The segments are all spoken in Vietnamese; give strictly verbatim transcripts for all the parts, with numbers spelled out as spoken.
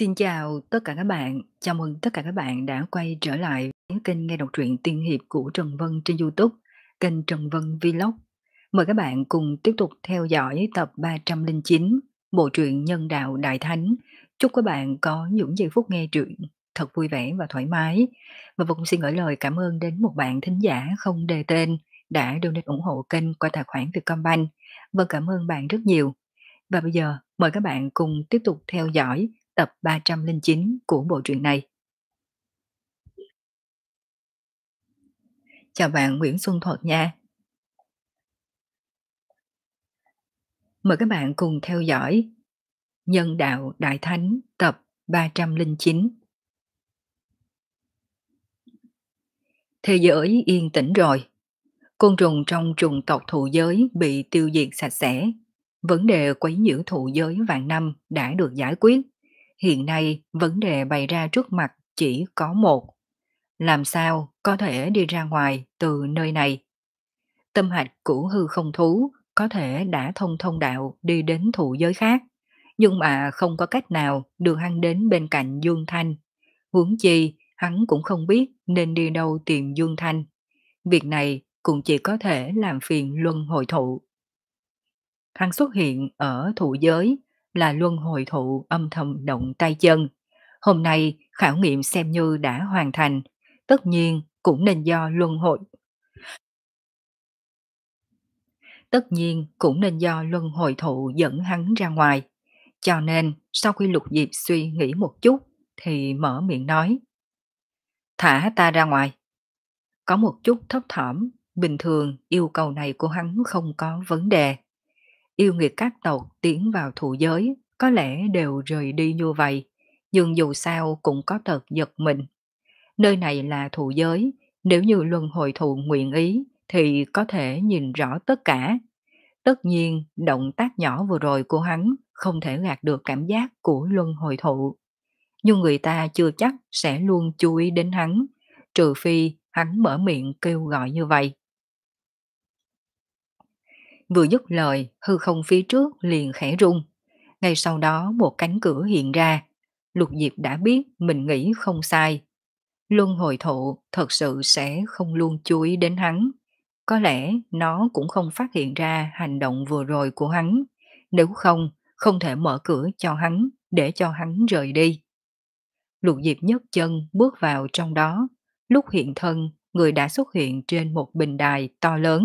Xin chào tất cả các bạn, chào mừng tất cả các bạn đã quay trở lại với kênh nghe đọc truyện tiên hiệp của Trần Vân trên YouTube, kênh Trần Vân Vlog. Mời các bạn cùng tiếp tục theo dõi tập ba trăm lẻ chín, bộ truyện Nhân đạo Đại Thánh. Chúc các bạn có những giây phút nghe truyện thật vui vẻ và thoải mái. Và Vân cũng xin gửi lời cảm ơn đến một bạn thính giả không đề tên đã donate ủng hộ kênh qua tài khoản Vietcombank. Vân cảm ơn bạn rất nhiều. Và bây giờ mời các bạn cùng tiếp tục theo dõi tập ba trăm lẻ chín của bộ truyện này. Chào bạn Nguyễn Xuân Thuật nha. Mời các bạn cùng theo dõi Nhân đạo Đại Thánh tập ba trăm lẻ chín. Thế giới yên tĩnh rồi. Côn trùng trong trùng tộc thụ giới bị tiêu diệt sạch sẽ. Vấn đề quấy nhiễu thụ giới vạn năm đã được giải quyết. Hiện nay vấn đề bày ra trước mặt chỉ có một. Làm sao có thể đi ra ngoài từ nơi này? Tâm hạch của hư không thú có thể đã thông thông đạo đi đến thụ giới khác, nhưng mà không có cách nào đưa hắn đến bên cạnh Dương Thanh. Huống chi, hắn cũng không biết nên đi đâu tìm Dương Thanh. Việc này cũng chỉ có thể làm phiền luân hồi thụ. Hắn xuất hiện ở thụ giới là luân hồi thụ âm thầm động tay chân. Hôm nay khảo nghiệm xem như đã hoàn thành, tất nhiên cũng nên do luân hồi tất nhiên cũng nên do luân hồi thụ dẫn hắn ra ngoài. Cho nên sau khi Lục Diệp suy nghĩ một chút thì mở miệng nói: Thả ta ra ngoài. Có một chút thấp thỏm, bình thường yêu cầu này của hắn không có vấn đề. Yêu nghiệt các tộc tiến vào thụ giới có lẽ đều rời đi như vậy, nhưng dù sao cũng có tật giật mình. Nơi này là thụ giới, nếu như luân hồi thụ nguyện ý thì có thể nhìn rõ tất cả. Tất nhiên, động tác nhỏ vừa rồi của hắn không thể gạt được cảm giác của luân hồi thụ. Nhưng người ta chưa chắc sẽ luôn chú ý đến hắn, trừ phi hắn mở miệng kêu gọi như vậy. Vừa dứt lời, hư không phía trước liền khẽ rung. Ngay sau đó một cánh cửa hiện ra. Lục Diệp đã biết mình nghĩ không sai. Luân hồi thụ thật sự sẽ không luôn chú ý đến hắn. Có lẽ nó cũng không phát hiện ra hành động vừa rồi của hắn. Nếu không, không thể mở cửa cho hắn để cho hắn rời đi. Lục Diệp nhấc chân bước vào trong đó. Lúc hiện thân, người đã xuất hiện trên một bình đài to lớn.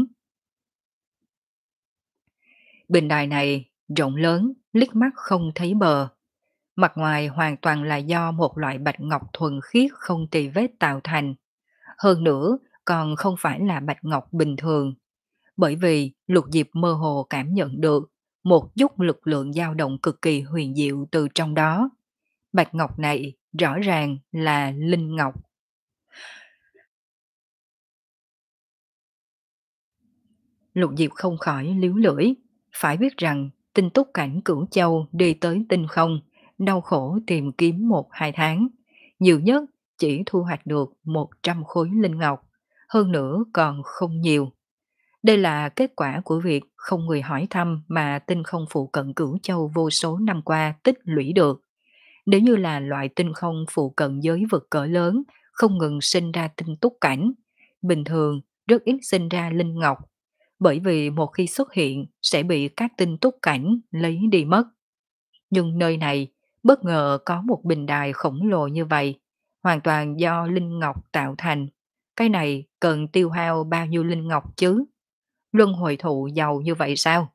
Bình đài này rộng lớn, liếc mắt không thấy bờ. Mặt ngoài hoàn toàn là do một loại bạch ngọc thuần khiết không tì vết tạo thành. Hơn nữa, còn không phải là bạch ngọc bình thường. Bởi vì Lục Diệp mơ hồ cảm nhận được một chút lực lượng dao động cực kỳ huyền diệu từ trong đó. Bạch ngọc này rõ ràng là linh ngọc. Lục Diệp không khỏi líu lưỡi. Phải biết rằng tinh túc cảnh Cửu Châu đi tới tinh không, đau khổ tìm kiếm một hai tháng. Nhiều nhất chỉ thu hoạch được một trăm khối linh ngọc, hơn nữa còn không nhiều. Đây là kết quả của việc không người hỏi thăm mà tinh không phụ cận Cửu Châu vô số năm qua tích lũy được. Nếu như là loại tinh không phụ cận giới vực cỡ lớn, không ngừng sinh ra tinh túc cảnh, bình thường rất ít sinh ra linh ngọc, bởi vì một khi xuất hiện sẽ bị các tinh túc cảnh lấy đi mất. Nhưng nơi này bất ngờ có một bình đài khổng lồ như vậy, hoàn toàn do linh ngọc tạo thành. Cái này cần tiêu hao bao nhiêu linh ngọc chứ? Luân hồi thụ giàu như vậy sao?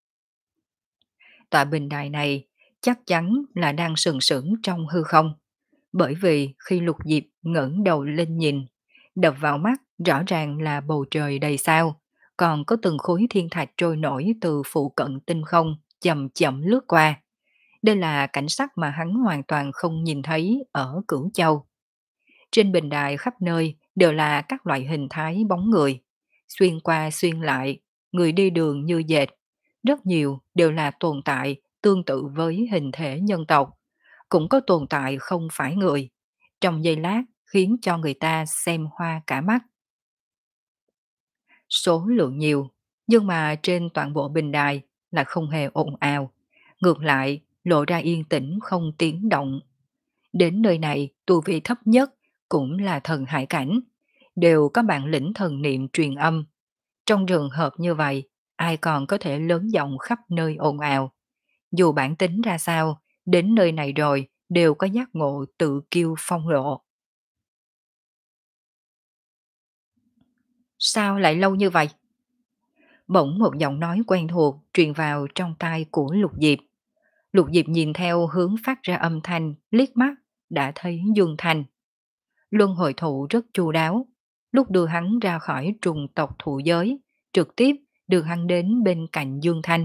Tọa bình đài này chắc chắn là đang sừng sững trong hư không. Bởi vì khi Lục Diệp ngẩng đầu lên nhìn, đập vào mắt rõ ràng là bầu trời đầy sao, còn có từng khối thiên thạch trôi nổi từ phụ cận tinh không chậm chậm lướt qua. Đây là cảnh sắc mà hắn hoàn toàn không nhìn thấy ở Cửu Châu. Trên bình đài khắp nơi đều là các loại hình thái bóng người, xuyên qua xuyên lại, người đi đường như dệt. Rất nhiều đều là tồn tại tương tự với hình thể nhân tộc, cũng có tồn tại không phải người. Trong giây lát khiến cho người ta xem hoa cả mắt. Số lượng nhiều, nhưng mà trên toàn bộ bình đài là không hề ồn ào. Ngược lại, lộ ra yên tĩnh không tiếng động. Đến nơi này, tu vi thấp nhất cũng là thần hải cảnh, đều có bản lĩnh thần niệm truyền âm. Trong trường hợp như vậy, ai còn có thể lớn giọng khắp nơi ồn ào. Dù bản tính ra sao, đến nơi này rồi đều có giác ngộ tự kiêu phong độ. Sao lại lâu như vậy? Bỗng một giọng nói quen thuộc truyền vào trong tai của Lục Diệp. Lục Diệp nhìn theo hướng phát ra âm thanh, liếc mắt, đã thấy Dương Thành. Luân hồi thụ rất chu đáo, lúc đưa hắn ra khỏi trùng tộc thụ giới, trực tiếp đưa hắn đến bên cạnh Dương Thanh.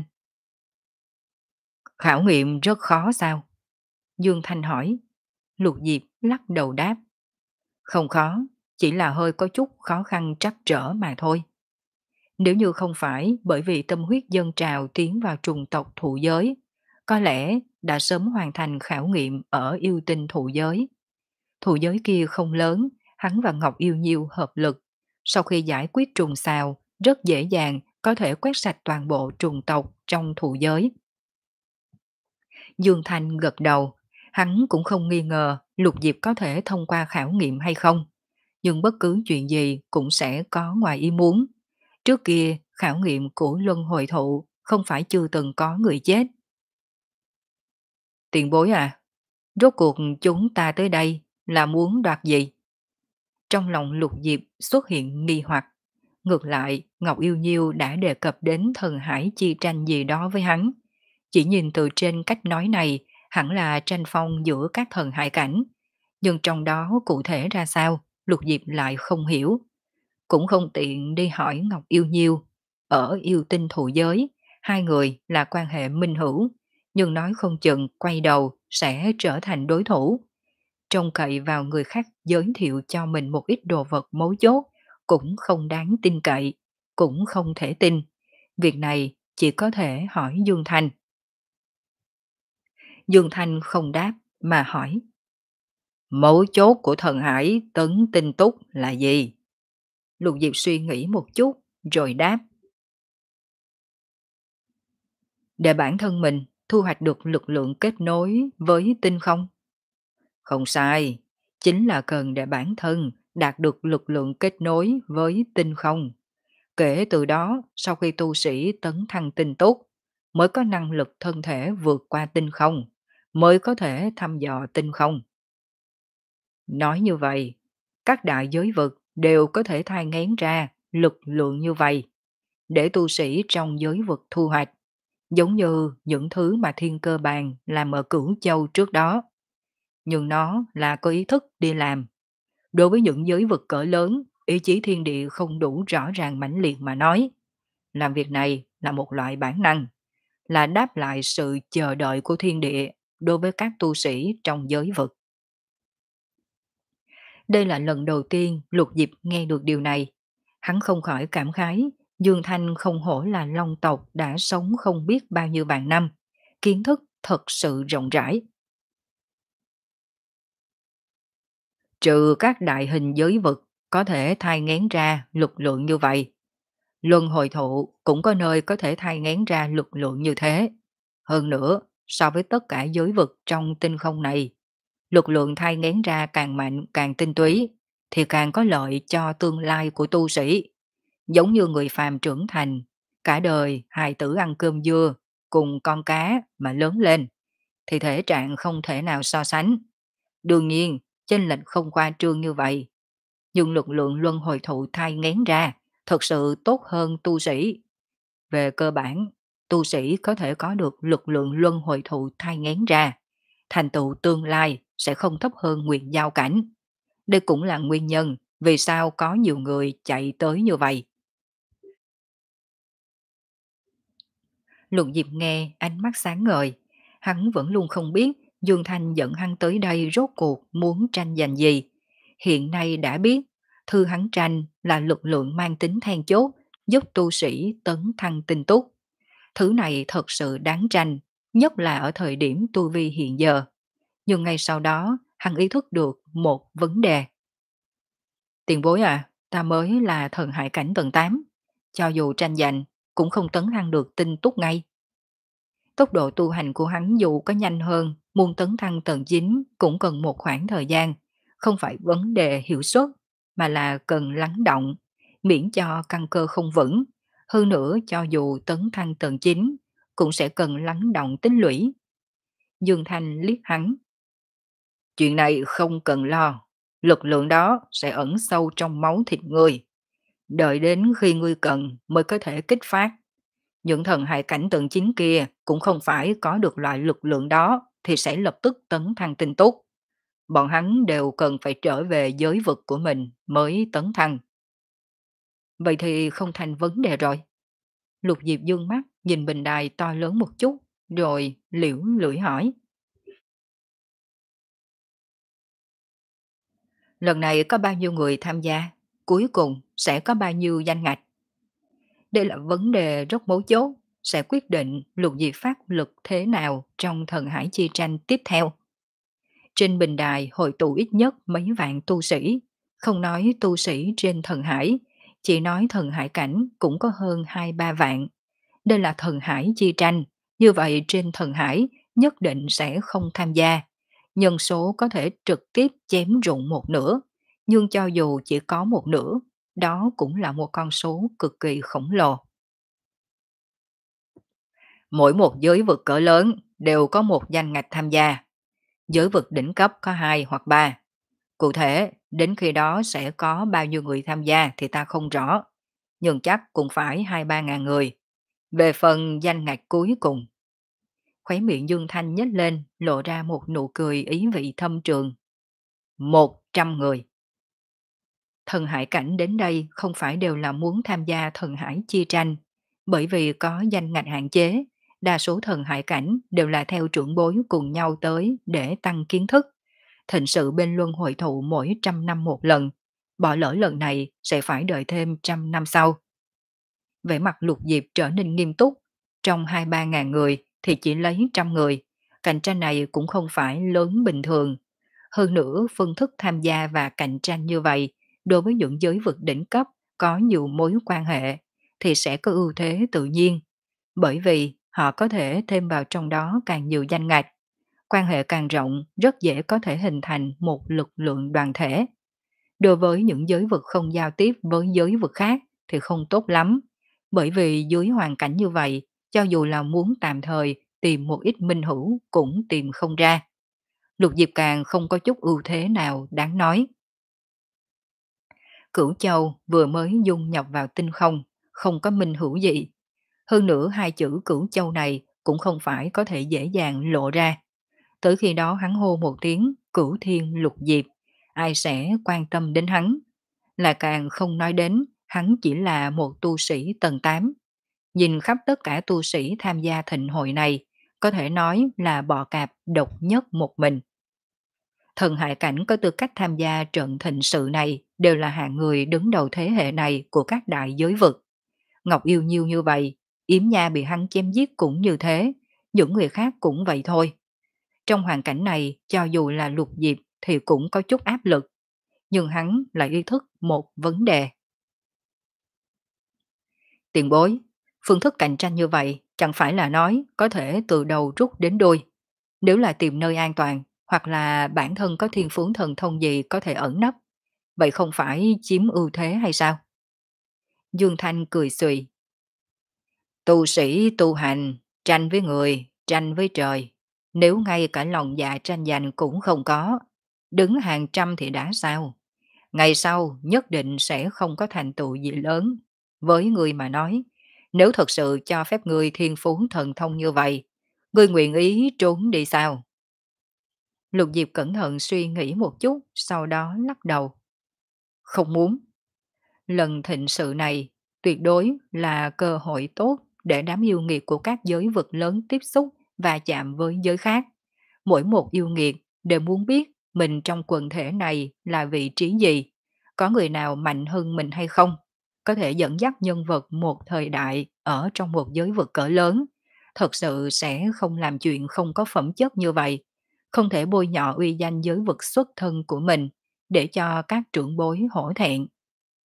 Khảo nghiệm rất khó sao? Dương Thanh hỏi. Lục Diệp lắc đầu đáp. Không khó, chỉ là hơi có chút khó khăn trắc trở mà thôi. Nếu như không phải bởi vì tâm huyết dân trào tiến vào trùng tộc thụ giới, có lẽ đã sớm hoàn thành khảo nghiệm ở yêu tinh thụ giới. Thụ giới kia không lớn, hắn và Ngọc Yêu Nhiêu hợp lực. Sau khi giải quyết trùng xào, rất dễ dàng có thể quét sạch toàn bộ trùng tộc trong thụ giới. Dương Thanh gật đầu, hắn cũng không nghi ngờ Lục Diệp có thể thông qua khảo nghiệm hay không. Nhưng bất cứ chuyện gì cũng sẽ có ngoài ý muốn. Trước kia, khảo nghiệm của luân hồi thụ không phải chưa từng có người chết. Tiền bối à, rốt cuộc chúng ta tới đây là muốn đoạt gì? Trong lòng Lục Diệp xuất hiện nghi hoặc. Ngược lại, Ngọc Yêu Nhiêu đã đề cập đến thần hải chi tranh gì đó với hắn. Chỉ nhìn từ trên cách nói này, hẳn là tranh phong giữa các thần hải cảnh. Nhưng trong đó cụ thể ra sao, Lục Diệp lại không hiểu. Cũng không tiện đi hỏi Ngọc Yêu Nhiêu. Ở yêu tinh thụ giới, hai người là quan hệ minh hữu, nhưng nói không chừng quay đầu sẽ trở thành đối thủ. Trông cậy vào người khác giới thiệu cho mình một ít đồ vật mấu chốt cũng không đáng tin cậy, cũng không thể tin. Việc này chỉ có thể hỏi Dương Thanh. Dương Thanh không đáp mà hỏi. Mấu chốt của thần hải tấn tinh túc là gì? Lục Diệp suy nghĩ một chút rồi đáp. Để bản thân mình thu hoạch được lực lượng kết nối với tinh không. Không sai, chính là cần để bản thân đạt được lực lượng kết nối với tinh không. Kể từ đó, sau khi tu sĩ tấn thăng tinh túc, mới có năng lực thân thể vượt qua tinh không, mới có thể thăm dò tinh không. Nói như vậy, các đại giới vực đều có thể thai ngén ra lực lượng như vậy, để tu sĩ trong giới vực thu hoạch, giống như những thứ mà thiên cơ bàn làm ở Cửu Châu trước đó. Nhưng nó là có ý thức đi làm. Đối với những giới vực cỡ lớn, ý chí thiên địa không đủ rõ ràng mãnh liệt mà nói. Làm việc này là một loại bản năng, là đáp lại sự chờ đợi của thiên địa đối với các tu sĩ trong giới vực. Đây là lần đầu tiên Lục Diệp nghe được điều này. Hắn không khỏi cảm khái, Dương Thanh không hổ là long tộc đã sống không biết bao nhiêu vạn năm. Kiến thức thật sự rộng rãi. Trừ các đại hình giới vực có thể thai ngén ra lực lượng như vậy. Luân hồi thụ cũng có nơi có thể thai ngén ra lực lượng như thế. Hơn nữa, so với tất cả giới vực trong tinh không này, lực lượng thai ngén ra càng mạnh càng tinh túy, thì càng có lợi cho tương lai của tu sĩ. Giống như người phàm trưởng thành, cả đời hài tử ăn cơm dưa, cùng con cá mà lớn lên, thì thể trạng không thể nào so sánh. Đương nhiên, chênh lệch không qua trương như vậy. Nhưng lực lượng luân hồi thụ thai ngén ra thật sự tốt hơn tu sĩ. Về cơ bản, tu sĩ có thể có được lực lượng luân hồi thụ thai ngén ra. Thành tựu tương lai sẽ không thấp hơn nguyệt giao cảnh. Đây cũng là nguyên nhân vì sao có nhiều người chạy tới như vậy. Lục Diệp nghe ánh mắt sáng ngời. Hắn vẫn luôn không biết Dương Thanh dẫn hắn tới đây rốt cuộc muốn tranh giành gì. Hiện nay đã biết, thư hắn tranh là lực lượng mang tính then chốt, giúp tu sĩ tấn thăng tinh túc. Thứ này thật sự đáng tranh, nhất là ở thời điểm tu vi hiện giờ. Nhưng ngay sau đó, hắn ý thức được một vấn đề. Tiền bối à, ta mới là thần hải cảnh tầng tám. Cho dù tranh giành, cũng không tấn thăng được tinh túc ngay. Tốc độ tu hành của hắn dù có nhanh hơn, muốn tấn thăng tầng chín cũng cần một khoảng thời gian, không phải vấn đề hiệu suất, mà là cần lắng động, miễn cho căn cơ không vững. Hơn nữa cho dù tấn thăng tầng chín cũng sẽ cần lắng động tích lũy. Dương Thanh liếc hắn. Chuyện này không cần lo, lực lượng đó sẽ ẩn sâu trong máu thịt ngươi. Đợi đến khi ngươi cần mới có thể kích phát. Những thần hải cảnh tầng chín kia cũng không phải có được loại lực lượng đó thì sẽ lập tức tấn thăng tinh túc. Bọn hắn đều cần phải trở về giới vực của mình mới tấn thăng. Vậy thì không thành vấn đề rồi. Lục Diệp dương mắt nhìn bình đài to lớn một chút, rồi liễu lưỡi hỏi. Lần này có bao nhiêu người tham gia? Cuối cùng sẽ có bao nhiêu danh ngạch? Đây là vấn đề rất mấu chốt, sẽ quyết định Lục Diệp phát lực thế nào trong thần hải chi tranh tiếp theo. Trên bình đài hội tụ ít nhất mấy vạn tu sĩ, không nói tu sĩ trên thần hải, chỉ nói thần hải cảnh cũng có hơn hai ba vạn. Đây là thần hải chi tranh, như vậy trên thần hải nhất định sẽ không tham gia. Nhân số có thể trực tiếp chém rụng một nửa, nhưng cho dù chỉ có một nửa, đó cũng là một con số cực kỳ khổng lồ. Mỗi một giới vực cỡ lớn đều có một danh ngạch tham gia. Giới vực đỉnh cấp có hai hoặc ba. Cụ thể, đến khi đó sẽ có bao nhiêu người tham gia thì ta không rõ. Nhưng chắc cũng phải hai ba ngàn người. Về phần danh ngạch cuối cùng, khóe miệng Dương Thanh nhếch lên, lộ ra một nụ cười ý vị thâm trường. Một trăm người. Thần hải cảnh đến đây không phải đều là muốn tham gia thần hải chia tranh, bởi vì có danh ngạch hạn chế, đa số thần hải cảnh đều là theo trưởng bối cùng nhau tới để tăng kiến thức. Thịnh sự bên luân hội thụ mỗi trăm năm một lần, bỏ lỡ lần này sẽ phải đợi thêm trăm năm sau. Vẻ mặt Lục Diệp trở nên nghiêm túc, trong hai ba ngàn người thì chỉ lấy trăm người, cạnh tranh này cũng không phải lớn bình thường. Hơn nữa phương thức tham gia và cạnh tranh như vậy, đối với những giới vực đỉnh cấp có nhiều mối quan hệ, thì sẽ có ưu thế tự nhiên, bởi vì họ có thể thêm vào trong đó càng nhiều danh ngạch. Quan hệ càng rộng, rất dễ có thể hình thành một lực lượng đoàn thể. Đối với những giới vực không giao tiếp với giới vực khác thì không tốt lắm, bởi vì dưới hoàn cảnh như vậy, cho dù là muốn tạm thời tìm một ít minh hữu cũng tìm không ra. Lục Diệp càng không có chút ưu thế nào đáng nói. Cửu Châu vừa mới dung nhập vào tinh không, không có minh hữu gì. Hơn nữa hai chữ Cửu Châu này cũng không phải có thể dễ dàng lộ ra. Tới khi đó hắn hô một tiếng Cửu Thiên Lục Diệp, ai sẽ quan tâm đến hắn? Là càng không nói đến, hắn chỉ là một tu sĩ tầng tám. Nhìn khắp tất cả tu sĩ tham gia thịnh hội này, có thể nói là bò cạp độc nhất một mình. Thần hải cảnh có tư cách tham gia trận thịnh sự này đều là hạng người đứng đầu thế hệ này của các đại giới vực. Ngọc Yêu Nhiêu như vậy, Yếm Nha bị hắn chém giết cũng như thế, những người khác cũng vậy thôi. Trong hoàn cảnh này, cho dù là Lục Diệp thì cũng có chút áp lực, nhưng hắn lại ý thức một vấn đề. Tiền bối, phương thức cạnh tranh như vậy chẳng phải là nói có thể từ đầu rút đến đuôi. Nếu là tìm nơi an toàn, hoặc là bản thân có thiên phú thần thông gì có thể ẩn nấp, vậy không phải chiếm ưu thế hay sao? Dương Thanh cười xùy. Tu sĩ tu hành, tranh với người, tranh với trời. Nếu ngay cả lòng dạ tranh giành cũng không có, đứng hàng trăm thì đã sao? Ngày sau nhất định sẽ không có thành tựu gì lớn. Với người mà nói, nếu thật sự cho phép người thiên phú thần thông như vậy, người nguyện ý trốn đi sao? Lục Diệp cẩn thận suy nghĩ một chút, sau đó lắc đầu. Không muốn. Lần thịnh sự này tuyệt đối là cơ hội tốt để đám yêu nghiệt của các giới vực lớn tiếp xúc và chạm với giới khác. Mỗi một yêu nghiệt đều muốn biết mình trong quần thể này là vị trí gì, có người nào mạnh hơn mình hay không, có thể dẫn dắt nhân vật một thời đại ở trong một giới vực cỡ lớn. Thật sự sẽ không làm chuyện không có phẩm chất như vậy, không thể bôi nhọ uy danh giới vực xuất thân của mình để cho các trưởng bối hổ thẹn.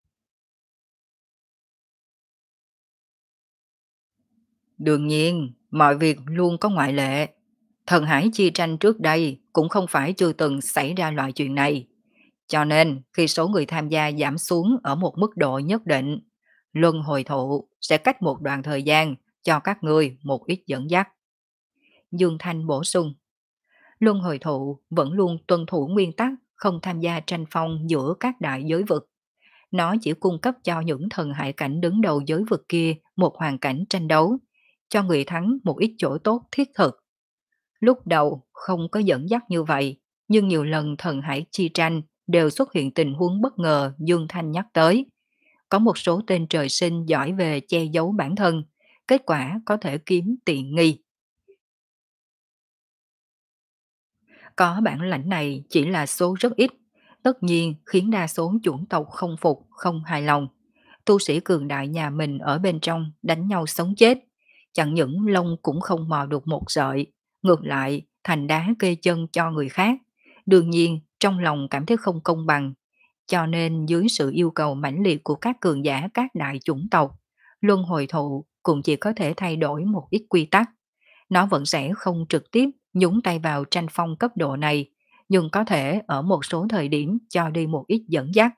Đương nhiên, Mọi việc luôn có ngoại lệ. Thần Hải chi tranh trước đây cũng không phải chưa từng xảy ra loại chuyện này. Cho nên, khi số người tham gia giảm xuống ở một mức độ nhất định, luân hồi thụ sẽ cách một đoạn thời gian cho các ngươi một ít dẫn dắt. Dương Thanh bổ sung, luân hồi thụ vẫn luôn tuân thủ nguyên tắc không tham gia tranh phong giữa các đại giới vực. Nó chỉ cung cấp cho những thần hải cảnh đứng đầu giới vực kia một hoàn cảnh tranh đấu, cho người thắng một ít chỗ tốt thiết thực. Lúc đầu không có dẫn dắt như vậy, nhưng nhiều lần thần hải chi tranh đều xuất hiện tình huống bất ngờ Dương Thanh nhắc tới. Có một số tên trời sinh giỏi về che giấu bản thân, kết quả có thể kiếm tiện nghi. Có bản lãnh này chỉ là số rất ít, tất nhiên khiến đa số chủng tộc không phục, không hài lòng. Tu sĩ cường đại nhà mình ở bên trong đánh nhau sống chết, chẳng những lông cũng không mò được một sợi, ngược lại thành đá kê chân cho người khác. Đương nhiên, trong lòng cảm thấy không công bằng, cho nên dưới sự yêu cầu mãnh liệt của các cường giả các đại chủng tộc, luân hồi thụ cũng chỉ có thể thay đổi một ít quy tắc. Nó vẫn sẽ không trực tiếp nhúng tay vào tranh phong cấp độ này, nhưng có thể ở một số thời điểm cho đi một ít dẫn dắt.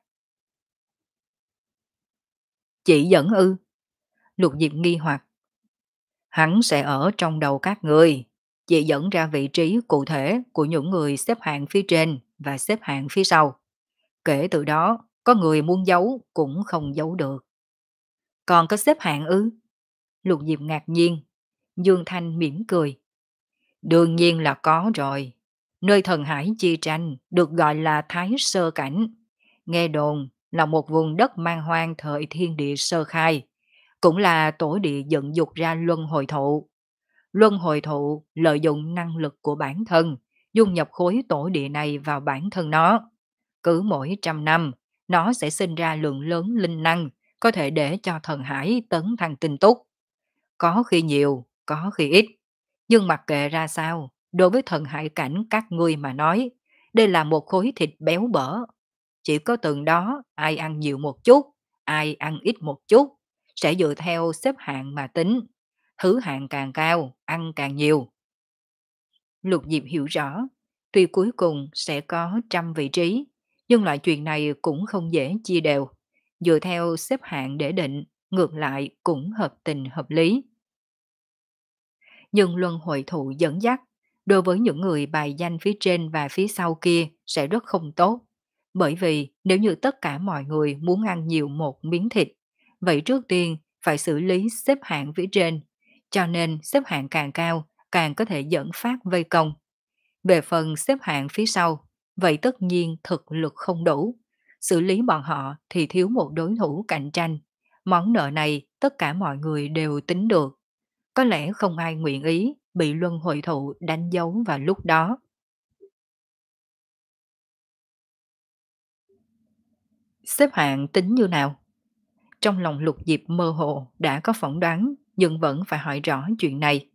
Chỉ dẫn ư? Lục Diệp nghi hoặc. Hắn sẽ ở trong đầu các người, chỉ dẫn ra vị trí cụ thể của những người xếp hạng phía trên và xếp hạng phía sau. Kể từ đó, có người muốn giấu cũng không giấu được. Còn có xếp hạng ư? Lục Diệp ngạc nhiên. Dương Thanh mỉm cười. Đương nhiên là có rồi. Nơi thần hải chi tranh được gọi là Thái Sơ Cảnh. Nghe đồn là một vùng đất man hoang thời thiên địa sơ khai, cũng là tổ địa dựng dục ra luân hồi thụ. Luân hồi thụ lợi dụng năng lực của bản thân, dung nhập khối tổ địa này vào bản thân nó. Cứ mỗi trăm năm, nó sẽ sinh ra lượng lớn linh năng, có thể để cho thần hải tấn thăng tinh túc. Có khi nhiều, có khi ít. Nhưng mặc kệ ra sao, đối với thần hải cảnh các ngươi mà nói, đây là một khối thịt béo bở. Chỉ có từng đó ai ăn nhiều một chút, ai ăn ít một chút, sẽ dựa theo xếp hạng mà tính. Thứ hạng càng cao, ăn càng nhiều. Lục Diệp hiểu rõ, tuy cuối cùng sẽ có trăm vị trí, nhưng loại chuyện này cũng không dễ chia đều. Dựa theo xếp hạng để định, ngược lại cũng hợp tình hợp lý. Nhưng luân hồi thụ dẫn dắt, đối với những người bài danh phía trên và phía sau kia sẽ rất không tốt. Bởi vì nếu như tất cả mọi người muốn ăn nhiều một miếng thịt, vậy trước tiên phải xử lý xếp hạng phía trên. Cho nên xếp hạng càng cao, càng có thể dẫn phát vây công. Về phần xếp hạng phía sau, vậy tất nhiên thực lực không đủ. Xử lý bọn họ thì thiếu một đối thủ cạnh tranh. Món nợ này tất cả mọi người đều tính được. Có lẽ không ai nguyện ý bị luân hồi thụ đánh dấu vào lúc đó. Xếp hạng tính như nào? Trong lòng Lục Diệp mơ hồ đã có phỏng đoán, nhưng vẫn phải hỏi rõ chuyện này.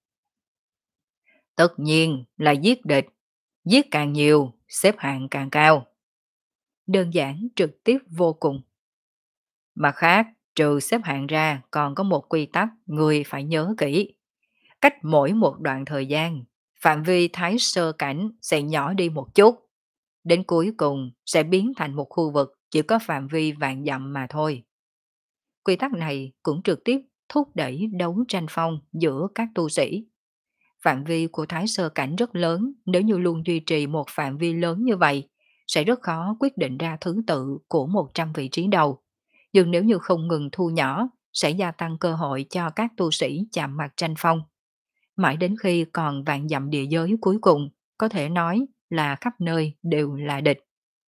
Tất nhiên là giết địch, giết càng nhiều, xếp hạng càng cao. Đơn giản trực tiếp vô cùng. Mặt khác, trừ xếp hạng ra còn có một quy tắc người phải nhớ kỹ. Cách mỗi một đoạn thời gian, phạm vi thái sơ cảnh sẽ nhỏ đi một chút. Đến cuối cùng sẽ biến thành một khu vực chỉ có phạm vi vạn dặm mà thôi. Quy tắc này cũng trực tiếp thúc đẩy đấu tranh phong giữa các tu sĩ. Phạm vi của thái sơ cảnh rất lớn, nếu như luôn duy trì một phạm vi lớn như vậy, sẽ rất khó quyết định ra thứ tự của một trăm vị trí đầu. Nhưng nếu như không ngừng thu nhỏ, sẽ gia tăng cơ hội cho các tu sĩ chạm mặt tranh phong. Mãi đến khi còn vạn dặm địa giới cuối cùng, có thể nói là khắp nơi đều là địch.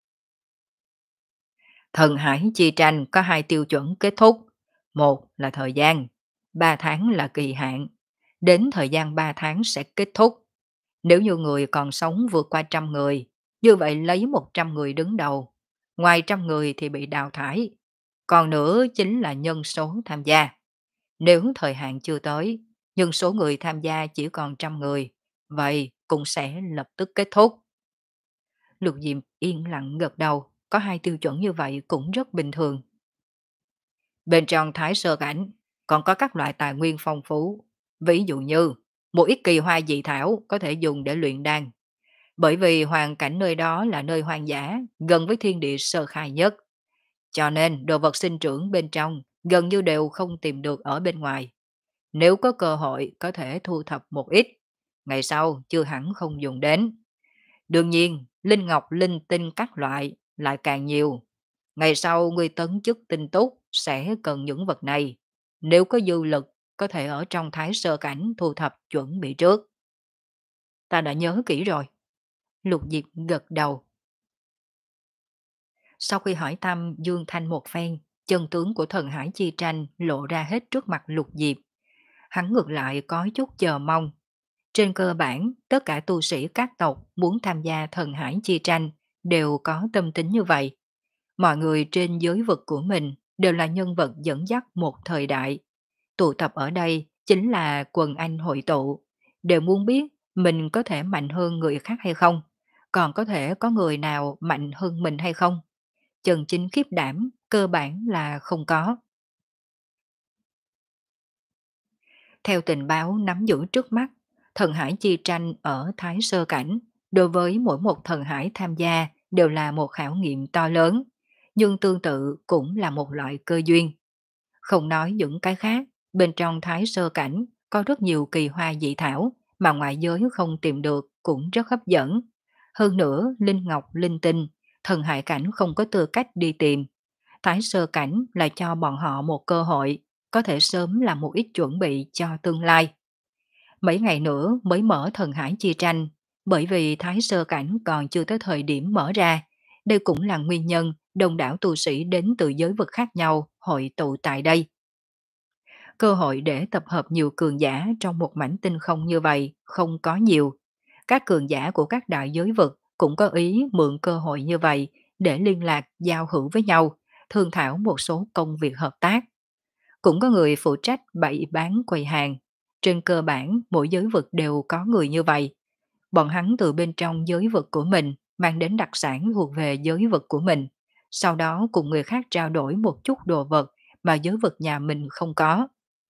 Thần hải chi tranh có hai tiêu chuẩn kết thúc. Một là thời gian, ba tháng là kỳ hạn. Đến thời gian ba tháng sẽ kết thúc. Nếu như người còn sống vượt qua trăm người, như vậy lấy một trăm người đứng đầu. Ngoài trăm người thì bị đào thải. Còn nữa chính là nhân số tham gia. Nếu thời hạn chưa tới, nhưng số người tham gia chỉ còn trăm người, vậy cũng sẽ lập tức kết thúc. Lục Diệm yên lặng gật đầu, có hai tiêu chuẩn như vậy cũng rất bình thường. Bên trong thái sơ cảnh còn có các loại tài nguyên phong phú, Ví dụ như, một ít kỳ hoa dị thảo có thể dùng để luyện đan, bởi vì hoàn cảnh nơi đó là nơi hoang dã, gần với thiên địa sơ khai nhất. Cho nên đồ vật sinh trưởng bên trong gần như đều không tìm được ở bên ngoài. Nếu có cơ hội có thể thu thập một ít, ngày sau chưa hẳn không dùng đến. Đương nhiên, linh ngọc linh tinh các loại lại càng nhiều. Ngày sau người tấn chức tinh túc sẽ cần những vật này. Nếu có dư lực, có thể ở trong thái sơ cảnh thu thập chuẩn bị trước. Ta đã nhớ kỹ rồi. Lục Diệp gật đầu. Sau khi hỏi thăm Dương Thanh một phen, chân tướng của thần hải chi tranh lộ ra hết trước mặt Lục Diệp. Hắn ngược lại có chút chờ mong. Trên cơ bản, tất cả tu sĩ các tộc muốn tham gia thần hải chi tranh đều có tâm tính như vậy. Mọi người trên giới vực của mình đều là nhân vật dẫn dắt một thời đại. Tụ tập ở đây chính là quần anh hội tụ, đều muốn biết mình có thể mạnh hơn người khác hay không, còn có thể có người nào mạnh hơn mình hay không. Chân chính khiếp đảm, cơ bản là không có. Theo tình báo nắm giữ trước mắt, thần hải chi tranh ở Thái Sơ Cảnh, đối với mỗi một thần hải tham gia đều là một khảo nghiệm to lớn, nhưng tương tự cũng là một loại cơ duyên. Không nói những cái khác, bên trong Thái Sơ Cảnh có rất nhiều kỳ hoa dị thảo mà ngoại giới không tìm được cũng rất hấp dẫn. Hơn nữa, Linh Ngọc, Linh Tinh, thần hải cảnh không có tư cách đi tìm. Thái Sơ Cảnh lại cho bọn họ một cơ hội, có thể sớm làm một ít chuẩn bị cho tương lai. Mấy ngày nữa mới mở thần hải chi tranh, bởi vì Thái Sơ Cảnh còn chưa tới thời điểm mở ra. Đây cũng là nguyên nhân đông đảo tu sĩ đến từ giới vực khác nhau hội tụ tại đây. Cơ hội để tập hợp nhiều cường giả trong một mảnh tinh không như vậy không có nhiều. Các cường giả của các đại giới vực cũng có ý mượn cơ hội như vậy để liên lạc giao hữu với nhau, thương thảo một số công việc hợp tác. Cũng có người phụ trách bày bán quầy hàng. Trên cơ bản, mỗi giới vực đều có người như vậy. Bọn hắn từ bên trong giới vực của mình mang đến đặc sản thuộc về giới vực của mình. Sau đó cùng người khác trao đổi một chút đồ vật mà giới vực nhà mình không có.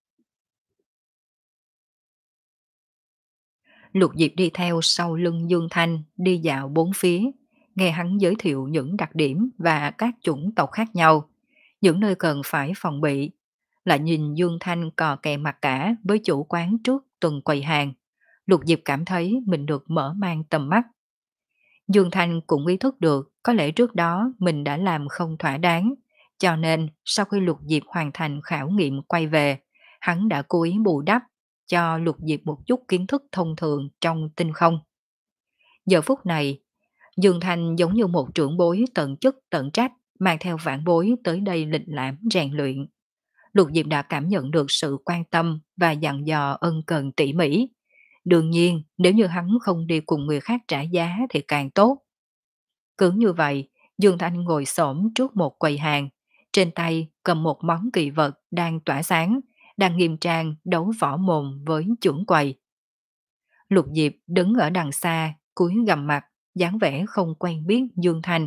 Lục Diệp đi theo sau lưng Dương Thanh đi dạo bốn phía, nghe hắn giới thiệu những đặc điểm và các chủng tộc khác nhau, những nơi cần phải phòng bị. Lại nhìn Dương Thanh cò kè mặt cả với chủ quán trước từng quầy hàng. Lục Diệp cảm thấy mình được mở mang tầm mắt. Dương Thanh cũng ý thức được có lẽ trước đó mình đã làm không thỏa đáng, cho nên sau khi Lục Diệp hoàn thành khảo nghiệm quay về, hắn đã cố ý bù đắp cho Lục Diệp một chút kiến thức thông thường trong tinh không. Giờ phút này, Dương Thanh giống như một trưởng bối tận chức tận trách mang theo vãn bối tới đây lịch lãm rèn luyện. Lục Diệp đã cảm nhận được sự quan tâm và dặn dò ân cần tỉ mỉ. Đương nhiên, nếu như hắn không đi cùng người khác trả giá thì càng tốt. Cứ như vậy, Dương Thanh ngồi xổm trước một quầy hàng, trên tay cầm một món kỳ vật đang tỏa sáng, đang nghiêm trang đấu võ mồm với trưởng quầy. Lục Diệp đứng ở đằng xa, cúi gằm mặt, dáng vẻ không quen biết Dương Thanh.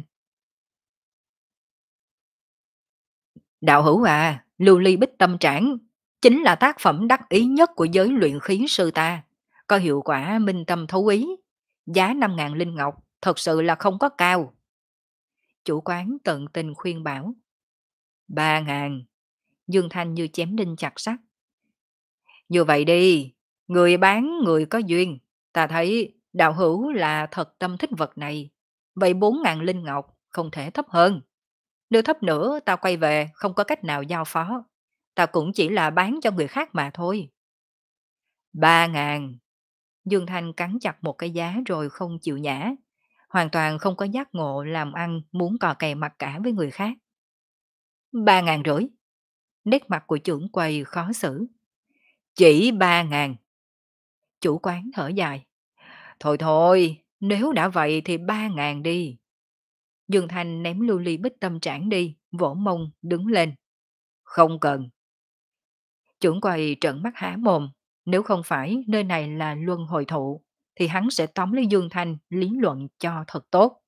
Đạo hữu à, lưu ly bích tâm trảm chính là tác phẩm đắc ý nhất của giới luyện khí sư ta. Có hiệu quả minh tâm thấu ý. Giá năm ngàn linh ngọc thật sự là không có cao. Chủ quán tận tình khuyên bảo. Ba ngàn. Dương Thanh như chém đinh chặt sắt. Như vậy đi, người bán người có duyên. Ta thấy đạo hữu là thật tâm thích vật này. Vậy bốn ngàn linh ngọc không thể thấp hơn. Nếu thấp nữa ta quay về không có cách nào giao phó. Ta cũng chỉ là bán cho người khác mà thôi. Ba ngàn. Dương Thanh cắn chặt một cái giá rồi không chịu nhả. Hoàn toàn không có giác ngộ làm ăn muốn cò kè mặt cả với người khác. Ba ngàn rưỡi. Nét mặt của trưởng quầy khó xử. Chỉ ba ngàn. Chủ quán thở dài. Thôi thôi, nếu đã vậy thì ba ngàn đi. Dương Thanh ném lưu ly bích tâm trảm đi, vỗ mông, đứng lên. Không cần. Trưởng quầy trợn mắt há mồm, nếu không phải nơi này là luân hồi thụ, thì hắn sẽ tóm lấy Dương Thanh lý luận cho thật tốt.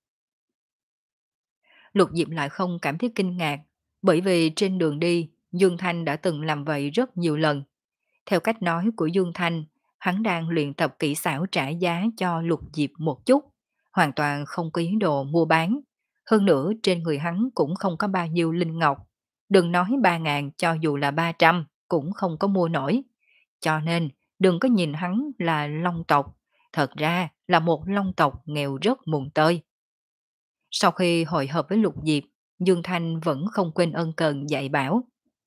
Lục Diệp lại không cảm thấy kinh ngạc, bởi vì trên đường đi, Dương Thanh đã từng làm vậy rất nhiều lần. Theo cách nói của Dương Thanh, hắn đang luyện tập kỹ xảo trả giá cho Lục Diệp một chút, hoàn toàn không có ý đồ mua bán. Hơn nữa trên người hắn cũng không có bao nhiêu linh ngọc, đừng nói ba ngàn, cho dù là ba trăm cũng không có mua nổi. Cho nên đừng có nhìn hắn là long tộc, thật ra là một long tộc nghèo rất mùng tơi. Sau khi hội hợp với Lục Diệp, Dương Thanh vẫn không quên ân cần dạy bảo.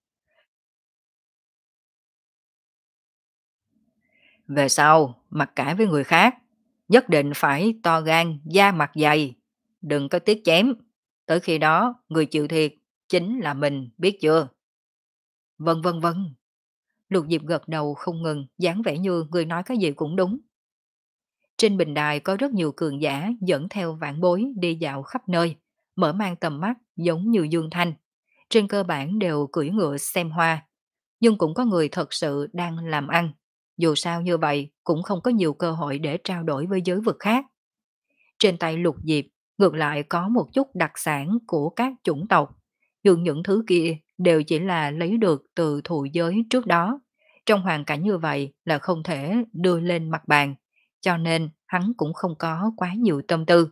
Về sau, mặc cả với người khác, nhất định phải to gan, da mặt dày, đừng có tiếc chém. Tới khi đó, người chịu thiệt chính là mình, biết chưa? Vâng vâng vâng. Lục Diệp gật đầu không ngừng, dáng vẻ như người nói cái gì cũng đúng. Trên bình đài có rất nhiều cường giả dẫn theo vạn bối đi dạo khắp nơi, mở mang tầm mắt giống như Dương Thanh. Trên cơ bản đều cưỡi ngựa xem hoa, nhưng cũng có người thật sự đang làm ăn. Dù sao như vậy cũng không có nhiều cơ hội để trao đổi với giới vực khác. Trên tay Lục Diệp ngược lại có một chút đặc sản của các chủng tộc, nhưng những thứ kia đều chỉ là lấy được từ thụ giới trước đó. Trong hoàn cảnh như vậy là không thể đưa lên mặt bàn, cho nên hắn cũng không có quá nhiều tâm tư.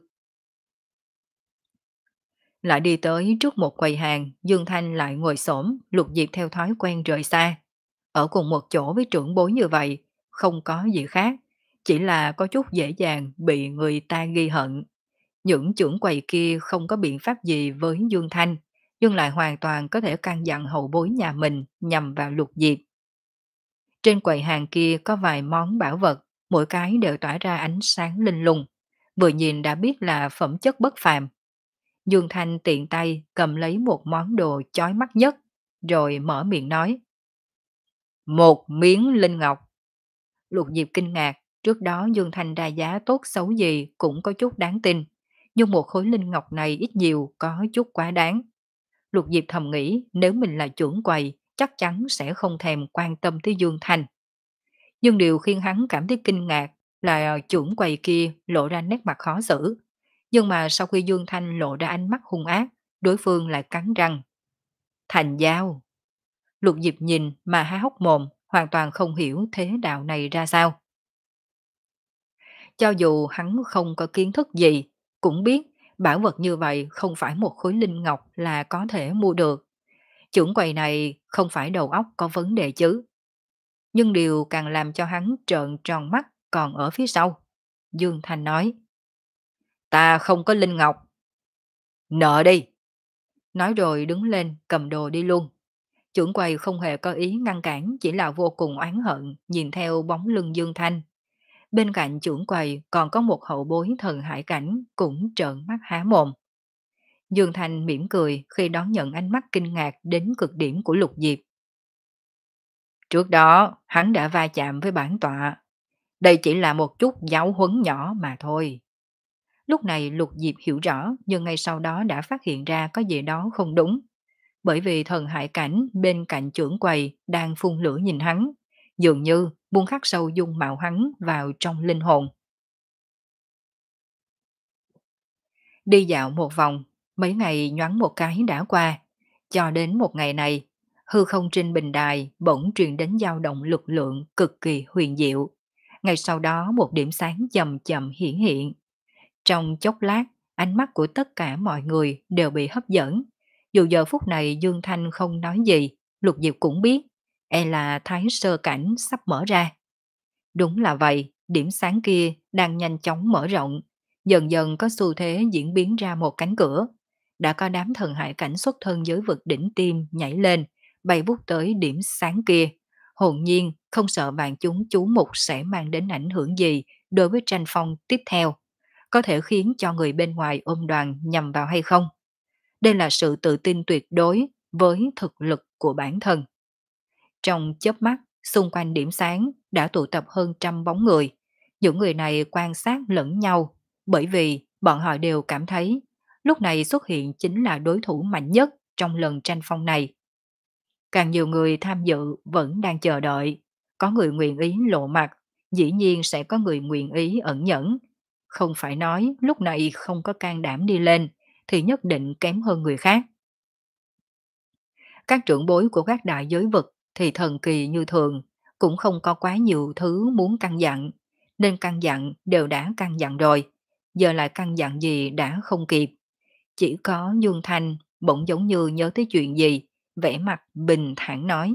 Lại đi tới trước một quầy hàng, Dương Thanh lại ngồi xổm, Lục Diệp theo thói quen rời xa. Ở cùng một chỗ với trưởng bối như vậy, không có gì khác, chỉ là có chút dễ dàng bị người ta ghi hận. Những trưởng quầy kia không có biện pháp gì với Dương Thanh, nhưng lại hoàn toàn có thể căn dặn hậu bối nhà mình nhằm vào Lục Diệp. Trên quầy hàng kia có vài món bảo vật, mỗi cái đều tỏa ra ánh sáng linh lung, vừa nhìn đã biết là phẩm chất bất phàm. Dương Thanh tiện tay cầm lấy một món đồ chói mắt nhất, rồi mở miệng nói. Một miếng linh ngọc. Lục Diệp kinh ngạc, trước đó Dương Thanh ra giá tốt xấu gì cũng có chút đáng tin, nhưng một khối linh ngọc này ít nhiều có chút quá đáng. Lục Diệp thầm nghĩ nếu mình là trưởng quầy chắc chắn sẽ không thèm quan tâm tới Dương Thanh. Nhưng điều khiến hắn cảm thấy kinh ngạc là trưởng quầy kia lộ ra nét mặt khó xử. Nhưng mà sau khi Dương Thanh lộ ra ánh mắt hung ác, đối phương lại cắn răng. Thành giao. Lục Diệp nhìn mà há hốc mồm, hoàn toàn không hiểu thế đạo này ra sao. Cho dù hắn không có kiến thức gì, cũng biết bảo vật như vậy không phải một khối linh ngọc là có thể mua được. Trưởng quầy này không phải đầu óc có vấn đề chứ. Nhưng điều càng làm cho hắn trợn tròn mắt còn ở phía sau. Dương Thanh nói, ta không có linh ngọc. Nợ đi. Nói rồi đứng lên cầm đồ đi luôn. Trưởng quầy không hề có ý ngăn cản, chỉ là vô cùng oán hận nhìn theo bóng lưng Dương Thanh. Bên cạnh trưởng quầy còn có một hậu bối thần hải cảnh cũng trợn mắt há mồm. Dương Thanh mỉm cười khi đón nhận ánh mắt kinh ngạc đến cực điểm của Lục Diệp. Trước đó hắn đã va chạm với bản tọa. Đây chỉ là một chút giáo huấn nhỏ mà thôi. Lúc này Lục Diệp hiểu rõ, nhưng ngay sau đó đã phát hiện ra có gì đó không đúng. Bởi vì thần hải cảnh bên cạnh trưởng quầy đang phun lửa nhìn hắn, dường như muốn khắc sâu dung mạo hắn vào trong linh hồn. Đi dạo một vòng, mấy ngày nhoáng một cái đã qua, cho đến một ngày này, hư không trên bình đài bỗng truyền đến dao động lực lượng cực kỳ huyền diệu. Ngay sau đó một điểm sáng chậm chậm hiển hiện. Trong chốc lát, ánh mắt của tất cả mọi người đều bị hấp dẫn. Dù giờ phút này Dương Thanh không nói gì, Lục Diệp cũng biết, e là thái sơ cảnh sắp mở ra. Đúng là vậy, điểm sáng kia đang nhanh chóng mở rộng, dần dần có xu thế diễn biến ra một cánh cửa. Đã có đám thần hải cảnh xuất thân giới vực đỉnh tim nhảy lên, bay vút tới điểm sáng kia. Hồn nhiên không sợ bạn chúng chú mục sẽ mang đến ảnh hưởng gì đối với tranh phong tiếp theo, có thể khiến cho người bên ngoài ôm đoàn nhầm vào hay không. Đây là sự tự tin tuyệt đối với thực lực của bản thân. Trong chớp mắt, xung quanh điểm sáng đã tụ tập hơn trăm bóng người. Những người này quan sát lẫn nhau, bởi vì bọn họ đều cảm thấy lúc này xuất hiện chính là đối thủ mạnh nhất trong lần tranh phong này. Càng nhiều người tham dự vẫn đang chờ đợi. Có người nguyện ý lộ mặt, dĩ nhiên sẽ có người nguyện ý ẩn nhẫn. Không phải nói lúc này không có can đảm đi lên, thì nhất định kém hơn người khác. Các trưởng bối của các đại giới vực thì thần kỳ như thường, cũng không có quá nhiều thứ muốn căn dặn, nên căn dặn đều đã căn dặn rồi, giờ lại căn dặn gì đã không kịp. Chỉ có Dương Thanh bỗng giống như nhớ tới chuyện gì, vẻ mặt bình thản nói.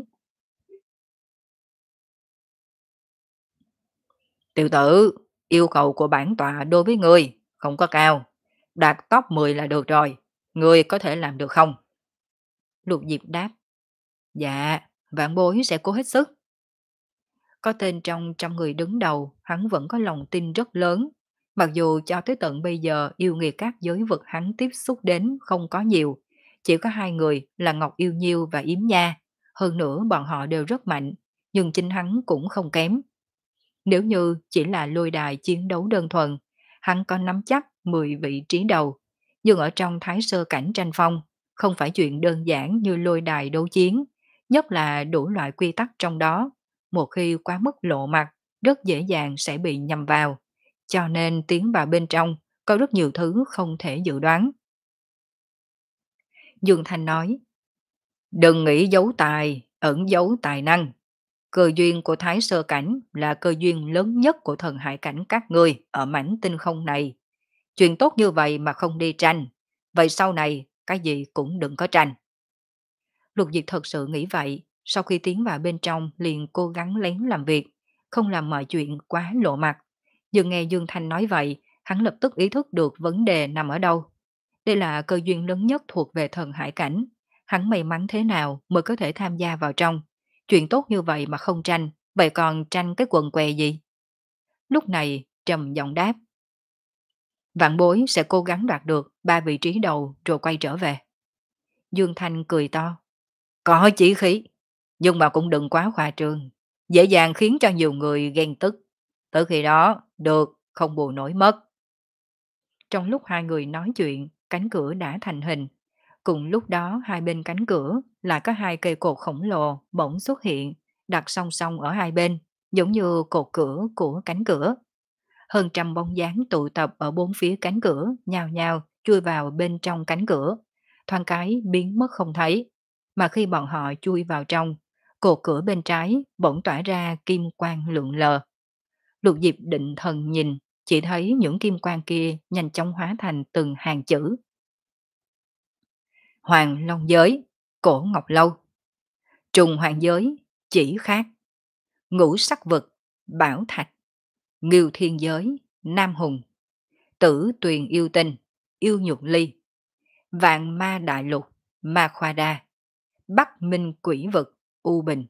Tiểu tử, yêu cầu của bản tọa đối với ngươi không có cao, đạt top mười là được rồi, ngươi có thể làm được không? Lục Diệp đáp, dạ, vạn bối sẽ cố hết sức. Có tên trong trăm người đứng đầu, hắn vẫn có lòng tin rất lớn. Mặc dù cho tới tận bây giờ yêu nghiệt các giới vực hắn tiếp xúc đến không có nhiều, chỉ có hai người là Ngọc Yêu Nhiêu và Yếm Nha. Hơn nữa bọn họ đều rất mạnh, nhưng chính hắn cũng không kém. Nếu như chỉ là lôi đài chiến đấu đơn thuần, hắn có nắm chắc mười vị trí đầu. Nhưng ở trong thái sơ cảnh tranh phong, không phải chuyện đơn giản như lôi đài đấu chiến, nhất là đủ loại quy tắc trong đó. Một khi quá mức lộ mặt, rất dễ dàng sẽ bị nhầm vào. Cho nên tiến vào bên trong, có rất nhiều thứ không thể dự đoán. Dương Thanh nói, đừng nghĩ giấu tài, ẩn giấu tài năng. Cơ duyên của Thái Sơ Cảnh là cơ duyên lớn nhất của thần hải cảnh các ngươi ở mảnh tinh không này. Chuyện tốt như vậy mà không đi tranh, vậy sau này cái gì cũng đừng có tranh. Lục Diệp thật sự nghĩ vậy, sau khi tiến vào bên trong liền cố gắng lén làm việc, không làm mọi chuyện quá lộ mặt. Nhưng nghe Dương Thanh nói vậy, hắn lập tức ý thức được vấn đề nằm ở đâu. Đây là cơ duyên lớn nhất thuộc về thần hải cảnh. Hắn may mắn thế nào mới có thể tham gia vào trong. Chuyện tốt như vậy mà không tranh, vậy còn tranh cái quần què gì? Lúc này trầm giọng đáp. Vạn bối sẽ cố gắng đoạt được ba vị trí đầu rồi quay trở về. Dương Thanh cười to. Có chỉ khí, nhưng mà cũng đừng quá khoa trương. Dễ dàng khiến cho nhiều người ghen tức. Tới khi đó, được, không bù nổi mất. Trong lúc hai người nói chuyện, cánh cửa đã thành hình. Cùng lúc đó hai bên cánh cửa lại có hai cây cột khổng lồ bỗng xuất hiện, đặt song song ở hai bên, giống như cột cửa của cánh cửa. Hơn trăm bóng dáng tụ tập ở bốn phía cánh cửa, nhào nhào chui vào bên trong cánh cửa. Thoáng cái biến mất không thấy. Mà khi bọn họ chui vào trong, cột cửa bên trái bỗng tỏa ra kim quang lượn lờ. Lục Diệp định thần nhìn, chỉ thấy những kim quang kia nhanh chóng hóa thành từng hàng chữ. Hoàng Long Giới, Cổ Ngọc Lâu, Trùng Hoàng Giới, Chỉ Khác, Ngũ Sắc Vực, Bảo Thạch, Nghiêu Thiên Giới, Nam Hùng, Tử Tuyền Yêu Tinh, Yêu Nhục Ly, Vạn Ma Đại Lục, Ma Khoa Đa, Bắc Minh Quỷ Vực, U Bình.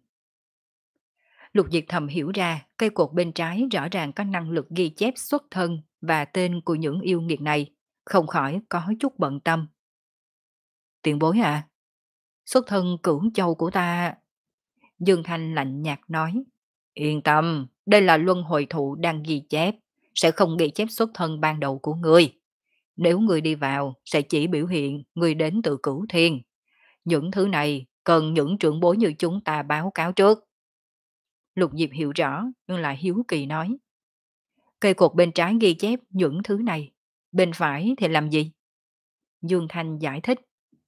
Lục Diệt thầm hiểu ra, cây cột bên trái rõ ràng có năng lực ghi chép xuất thân và tên của những yêu nghiệt này, không khỏi có chút bận tâm. Tiền bối à, xuất thân cửu châu của ta. Dương Thanh lạnh nhạt nói, yên tâm, đây là luân hồi thụ đang ghi chép, sẽ không ghi chép xuất thân ban đầu của ngươi. Nếu ngươi đi vào, sẽ chỉ biểu hiện ngươi đến từ cửu thiên. Những thứ này cần những trưởng bối như chúng ta báo cáo trước. Lục Diệp hiểu rõ, nhưng lại hiếu kỳ nói. Cây cột bên trái ghi chép những thứ này, bên phải thì làm gì? Dương Thanh giải thích.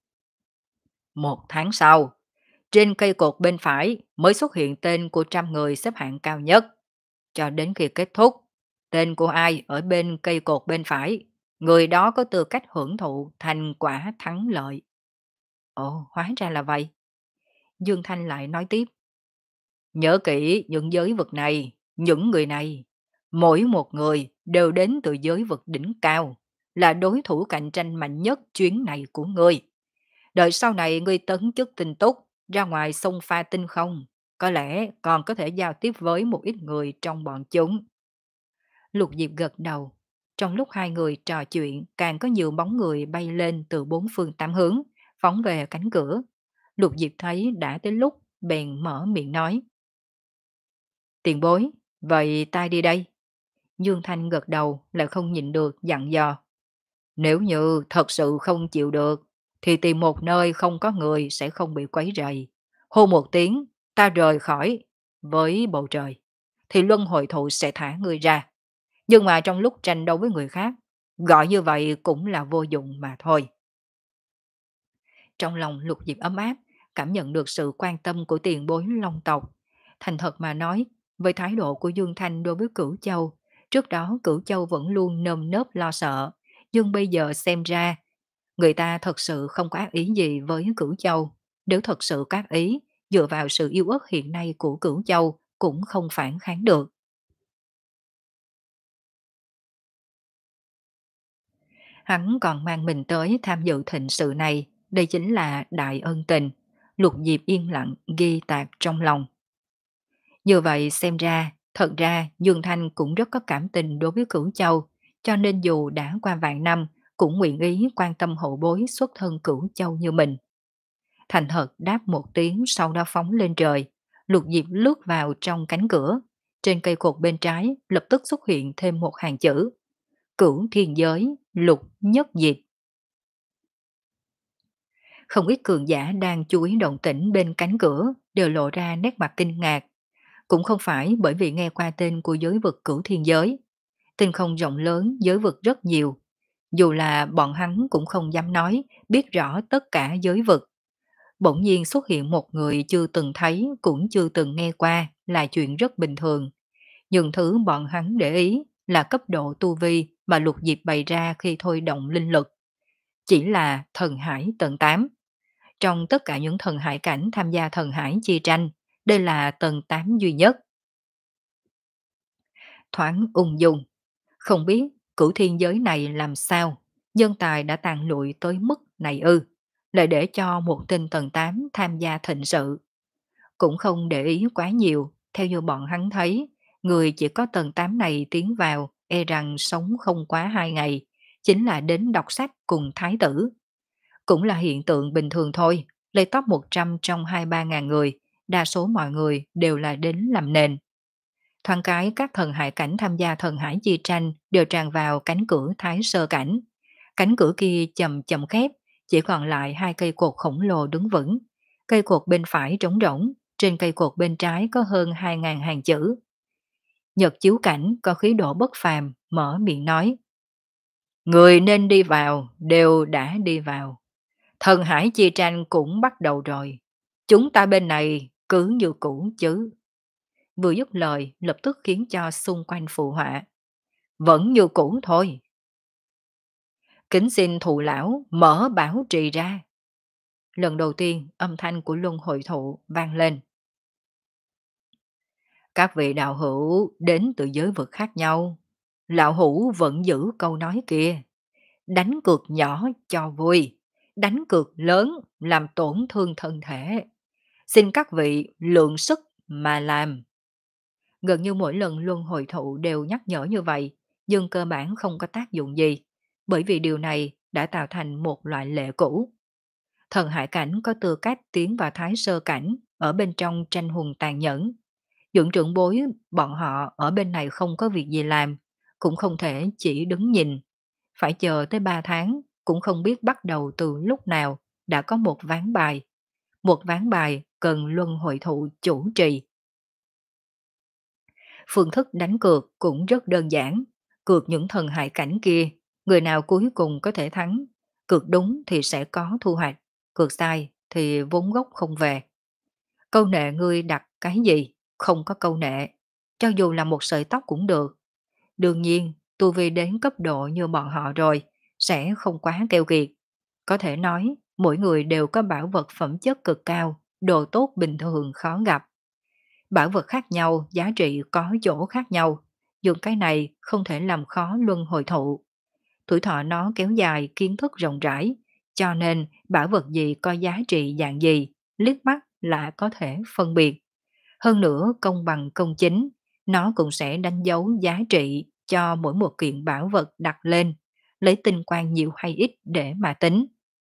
Một tháng sau, trên cây cột bên phải mới xuất hiện tên của trăm người xếp hạng cao nhất. Cho đến khi kết thúc, tên của ai ở bên cây cột bên phải, người đó có tư cách hưởng thụ thành quả thắng lợi. Ồ, hóa ra là vậy. Dương Thanh lại nói tiếp. Nhớ kỹ những giới vực này, những người này, mỗi một người đều đến từ giới vực đỉnh cao, là đối thủ cạnh tranh mạnh nhất chuyến này của ngươi. Đợi sau này ngươi tấn chức tinh túc, ra ngoài sông pha tinh không, có lẽ còn có thể giao tiếp với một ít người trong bọn chúng. Lục Diệp gật đầu. Trong lúc hai người trò chuyện, càng có nhiều bóng người bay lên từ bốn phương tám hướng, phóng về cánh cửa. Lục Diệp thấy đã tới lúc, bèn mở miệng nói. Tiền bối, vậy ta đi đây. Dương Thanh gật đầu lại không nhịn được dặn dò. Nếu như thật sự không chịu được, thì tìm một nơi không có người sẽ không bị quấy rầy. Hô một tiếng, ta rời khỏi với bầu trời, thì luân hồi thụ sẽ thả người ra. Nhưng mà trong lúc tranh đấu với người khác, gọi như vậy cũng là vô dụng mà thôi. Trong lòng Lục Diệp ấm áp, cảm nhận được sự quan tâm của tiền bối Long tộc. Thành thật mà nói, với thái độ của Dương Thanh đối với Cửu Châu, trước đó Cửu Châu vẫn luôn nơm nớp lo sợ, nhưng bây giờ xem ra, người ta thật sự không có ác ý gì với Cửu Châu. Nếu thật sự có ác ý, dựa vào sự yêu ớt hiện nay của Cửu Châu cũng không phản kháng được. Hắn còn mang mình tới tham dự thịnh sự này, đây chính là đại ân tình. Lục Diệp yên lặng ghi tạc trong lòng. Như vậy xem ra, thật ra Dương Thanh cũng rất có cảm tình đối với Cửu Châu, cho nên dù đã qua vạn năm, cũng nguyện ý quan tâm hậu bối xuất thân Cửu Châu như mình. Thành thật đáp một tiếng sau đó phóng lên trời, Lục Diệp lướt vào trong cánh cửa. Trên cây cột bên trái lập tức xuất hiện thêm một hàng chữ: Cửu Thiên Giới, Lục Nhất Diệp. Không ít cường giả đang chú ý động tĩnh bên cánh cửa đều lộ ra nét mặt kinh ngạc. Cũng không phải bởi vì nghe qua tên của giới vực Cửu Thiên Giới. Tinh không rộng lớn, giới vực rất nhiều. Dù là bọn hắn cũng không dám nói, biết rõ tất cả giới vực. Bỗng nhiên xuất hiện một người chưa từng thấy, cũng chưa từng nghe qua là chuyện rất bình thường. Nhưng thứ bọn hắn để ý là cấp độ tu vi mà Lục Diệp bày ra khi thôi động linh lực. Chỉ là thần hải tầng tám. Trong tất cả những thần hải cảnh tham gia thần hải chi tranh, đây là tầng tám duy nhất. Thoáng ung dung, không biết cửu thiên giới này làm sao, nhân tài đã tàn lụi tới mức này ư, lại để cho một tên tầng tám tham gia thịnh sự. Cũng không để ý quá nhiều, theo như bọn hắn thấy, người chỉ có tầng tám này tiến vào, e rằng sống không quá hai ngày, chính là đến đọc sách cùng thái tử. Cũng là hiện tượng bình thường thôi, lấy top một trăm trong hai ba ngàn người, đa số mọi người đều là đến làm nền. Thoáng cái các thần hải cảnh tham gia thần hải chi tranh đều tràn vào cánh cửa thái sơ cảnh. Cánh cửa kia chậm chậm khép, chỉ còn lại hai cây cột khổng lồ đứng vững. Cây cột bên phải trống rỗng, trên cây cột bên trái có hơn hai ngàn hàng chữ. Nhật chiếu cảnh có khí độ bất phàm, mở miệng nói. Người nên đi vào, đều đã đi vào. Thần hải chi tranh cũng bắt đầu rồi. Chúng ta bên này cứ như cũ chứ. Vừa dứt lời lập tức khiến cho xung quanh phụ họa. Vẫn như cũ thôi. Kính xin thụ lão mở bảo trì ra. Lần đầu tiên âm thanh của luân hội thụ vang lên. Các vị đạo hữu đến từ giới vực khác nhau. Lão hữu vẫn giữ câu nói kia. Đánh cược nhỏ cho vui. Đánh cược lớn làm tổn thương thân thể. Xin các vị lượng sức mà làm. Gần như mỗi lần luân hồi thụ đều nhắc nhở như vậy, nhưng cơ bản không có tác dụng gì, bởi vì điều này đã tạo thành một loại lệ cũ. Thần hải cảnh có tư cách tiến vào thái sơ cảnh, ở bên trong tranh hùng tàn nhẫn. Dưỡng trưởng bối bọn họ ở bên này không có việc gì làm, cũng không thể chỉ đứng nhìn. Phải chờ tới ba tháng, cũng không biết bắt đầu từ lúc nào đã có một ván bài. Một ván bài cần luân hồi thụ chủ trì. Phương thức đánh cược cũng rất đơn giản. Cược những thần hải cảnh kia, người nào cuối cùng có thể thắng. Cược đúng thì sẽ có thu hoạch, cược sai thì vốn gốc không về. Câu nệ ngươi đặt cái gì? Không có câu nệ. Cho dù là một sợi tóc cũng được. Đương nhiên, tu vi đến cấp độ như bọn họ rồi, sẽ không quá keo kiệt. Có thể nói, mỗi người đều có bảo vật phẩm chất cực cao, đồ tốt bình thường khó gặp. Bảo vật khác nhau, giá trị có chỗ khác nhau. Dùng cái này không thể làm khó luân hồi thụ. Tuổi thọ nó kéo dài, kiến thức rộng rãi. Cho nên bảo vật gì có giá trị dạng gì, liếc mắt là có thể phân biệt. Hơn nữa công bằng công chính, nó cũng sẽ đánh dấu giá trị cho mỗi một kiện bảo vật đặt lên, lấy tinh quan nhiều hay ít để mà tính.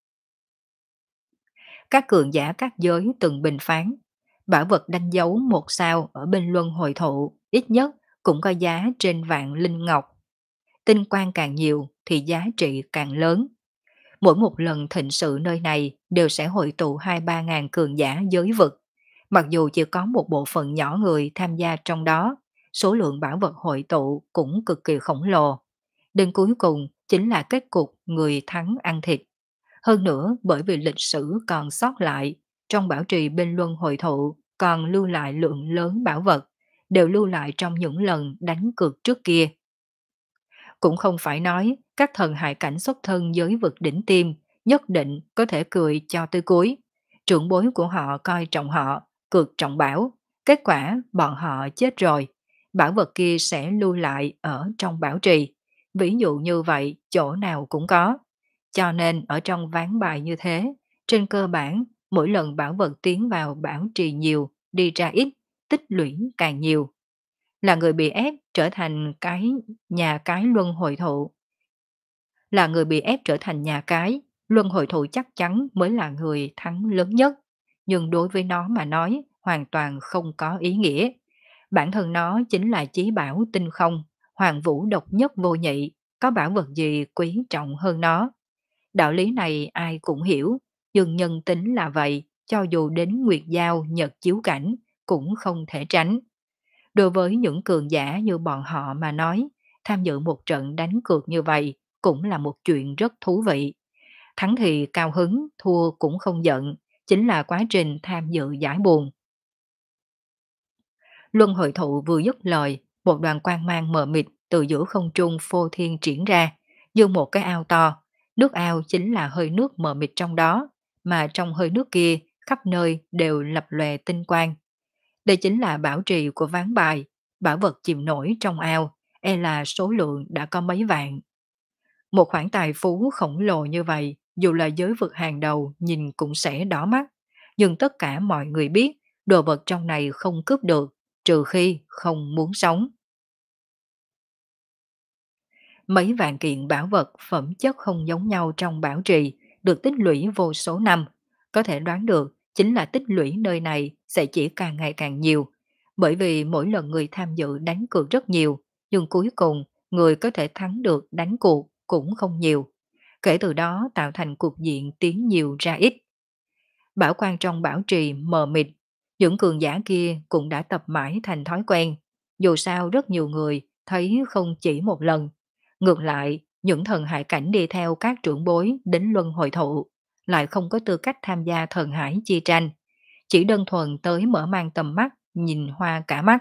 Các cường giả các giới từng bình phán, bảo vật đánh dấu một sao ở bên luân hồi thụ, ít nhất cũng có giá trên vạn linh ngọc. Tinh quan càng nhiều thì giá trị càng lớn. Mỗi một lần thịnh sự nơi này đều sẽ hội tụ hai ba ngàn cường giả giới vực. Mặc dù chỉ có một bộ phận nhỏ người tham gia trong đó, số lượng bảo vật hội tụ cũng cực kỳ khổng lồ. Đến cuối cùng chính là kết cục người thắng ăn thịt. Hơn nữa bởi vì lịch sử còn sót lại, trong bảo trì bên luân hồi thụ còn lưu lại lượng lớn bảo vật, đều lưu lại trong những lần đánh cược trước kia. Cũng không phải nói các thần hại cảnh xuất thân giới vực đỉnh tiêm nhất định có thể cười cho tới cuối. Trưởng bối của họ coi trọng họ, cược trọng bảo, kết quả bọn họ chết rồi. Bảo vật kia sẽ lưu lại ở trong bảo trì. Ví dụ như vậy, chỗ nào cũng có. Cho nên ở trong ván bài như thế, trên cơ bản, mỗi lần bảo vật tiến vào bảo trì nhiều, đi ra ít, tích lũy càng nhiều. Là người bị ép trở thành cái nhà cái luân hồi thụ. Là người bị ép trở thành nhà cái, luân hồi thụ chắc chắn mới là người thắng lớn nhất. Nhưng đối với nó mà nói, hoàn toàn không có ý nghĩa. Bản thân nó chính là chí bảo tinh không, hoàng vũ độc nhất vô nhị, có bảo vật gì quý trọng hơn nó. Đạo lý này ai cũng hiểu, nhưng nhân tính là vậy, cho dù đến Nguyệt Giao Nhật chiếu cảnh, cũng không thể tránh. Đối với những cường giả như bọn họ mà nói, tham dự một trận đánh cược như vậy cũng là một chuyện rất thú vị. Thắng thì cao hứng, thua cũng không giận, chính là quá trình tham dự giải buồn. Luân hồi thụ vừa dứt lời, một đoàn quang mang mờ mịt từ giữa không trung phô thiên triển ra, như một cái ao to. Nước ao chính là hơi nước mờ mịt trong đó, mà trong hơi nước kia khắp nơi đều lập lòe tinh quang. Đây chính là bảo trì của ván bài, bảo vật chìm nổi trong ao, e là số lượng đã có mấy vạn. Một khoản tài phú khổng lồ như vậy, dù là giới vực hàng đầu nhìn cũng sẽ đỏ mắt. Nhưng tất cả mọi người biết, đồ vật trong này không cướp được, trừ khi không muốn sống. Mấy vạn kiện bảo vật phẩm chất không giống nhau trong bảo trì, được tích lũy vô số năm. Có thể đoán được, chính là tích lũy nơi này sẽ chỉ càng ngày càng nhiều. Bởi vì mỗi lần người tham dự đánh cược rất nhiều, nhưng cuối cùng người có thể thắng được đánh cuộc cũng không nhiều. Kể từ đó tạo thành cục diện tiến nhiều ra ít. Bảo quan trong bảo trì mờ mịt, những cường giả kia cũng đã tập mãi thành thói quen. Dù sao rất nhiều người thấy không chỉ một lần. Ngược lại, những thần hải cảnh đi theo các trưởng bối đến luân hồi thụ, lại không có tư cách tham gia thần hải chi tranh. Chỉ đơn thuần tới mở mang tầm mắt, nhìn hoa cả mắt.